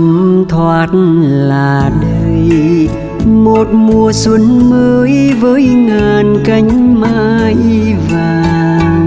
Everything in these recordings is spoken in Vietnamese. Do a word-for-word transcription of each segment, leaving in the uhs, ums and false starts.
thấm thoát là đây, một mùa xuân mới với ngàn cánh mai vàng.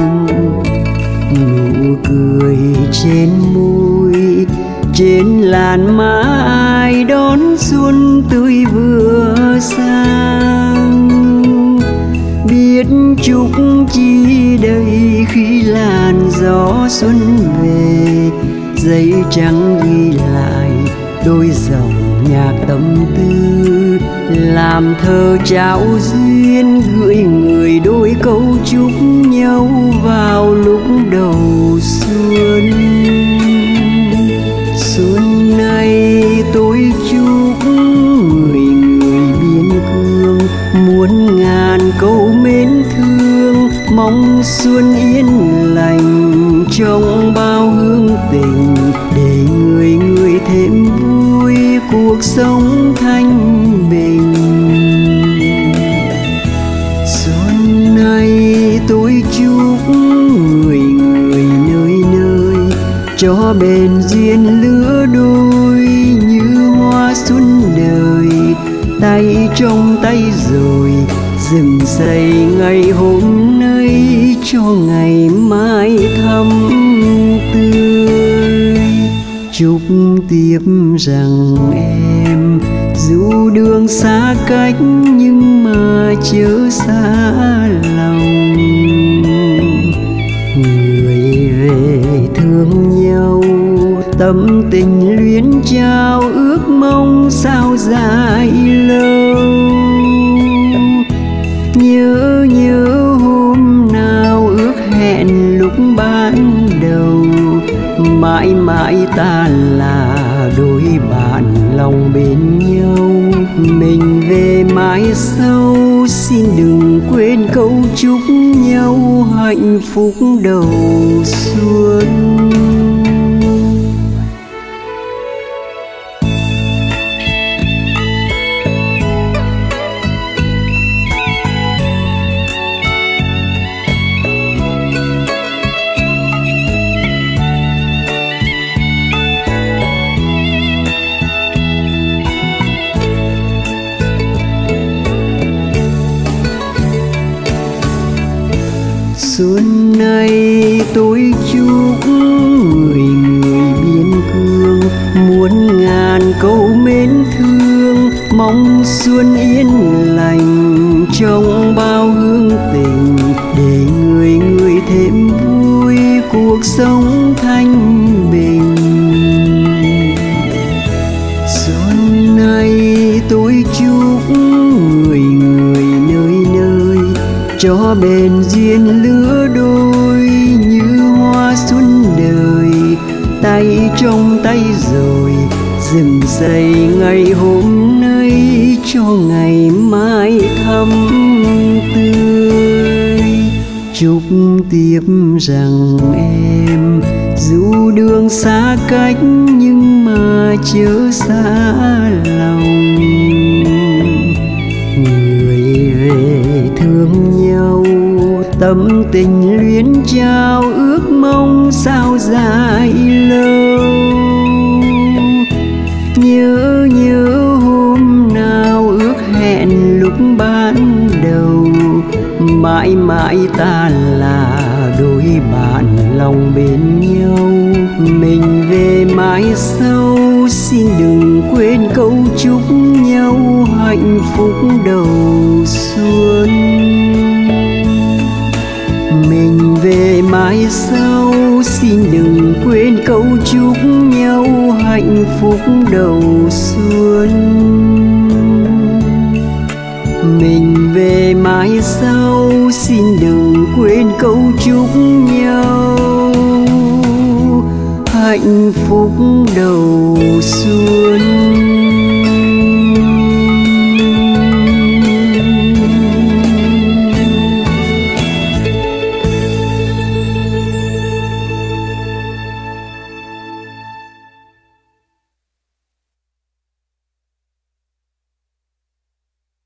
Nụ cười trên môi, trên làn má ai đón xuân tươi vừa sang. Biết chúc chi đây khi làn gió xuân về, giấy trắng ghi lại đôi dòng nhạc tâm tư, làm thơ trao duyên gửi người đôi câu chúc nhau vào lúc đầu xuân. Xuân này tôi chúc người người biên cương muôn ngàn câu mến thương, mong xuân yên lành trong bao hương tình, để người người thêm vui cuộc sống thanh bình. Xuân này tôi chúc người người nơi nơi cho bền duyên lứa đôi như hoa xuân đời, tay trong tay rồi rừng xây ngày hôm nay cho ngày mai thắm tươi. Chúc tiếp rằng em dù đường xa cách nhưng mà chớ xa lòng, người về thương nhau tâm tình luyến trao ước mong sao dài lâu. Nhớ nhớ hôm nào ước hẹn lúc ban đầu, mãi mãi ta là đôi bạn lòng bên nhau. Mình về mãi sau xin đừng quên câu chúc nhau hạnh phúc đầu xuân. Xuân này tôi chúc người người biên cương muôn ngàn câu mến thương, mong xuân yên lành trong bao hương tình, để người người thêm vui cuộc sống thanh bình. Xuân này tôi chúc người người nơi nơi cho bền duyên lứa đôi như hoa xuân đời, tay trong tay rồi rừng xây ngày hôm nay cho ngày mai thắm tươi. Chúc tiếp rằng em dù đường xa cách nhưng mà chớ xa lòng, người về thương nhau tâm tình luyến trao ước mong sao dài lâu. Nhớ nhớ hôm nào ước hẹn lúc ban đầu, mãi mãi ta là đôi bạn lòng bên nhau. Mình về mãi sau xin đừng quên câu chúc nhau hạnh phúc đầu xuân. Mình về mãi sau xin đừng quên câu chúc nhau hạnh phúc đầu xuân. Mình về mãi sau xin đừng quên câu chúc nhau hạnh phúc đầu xuân.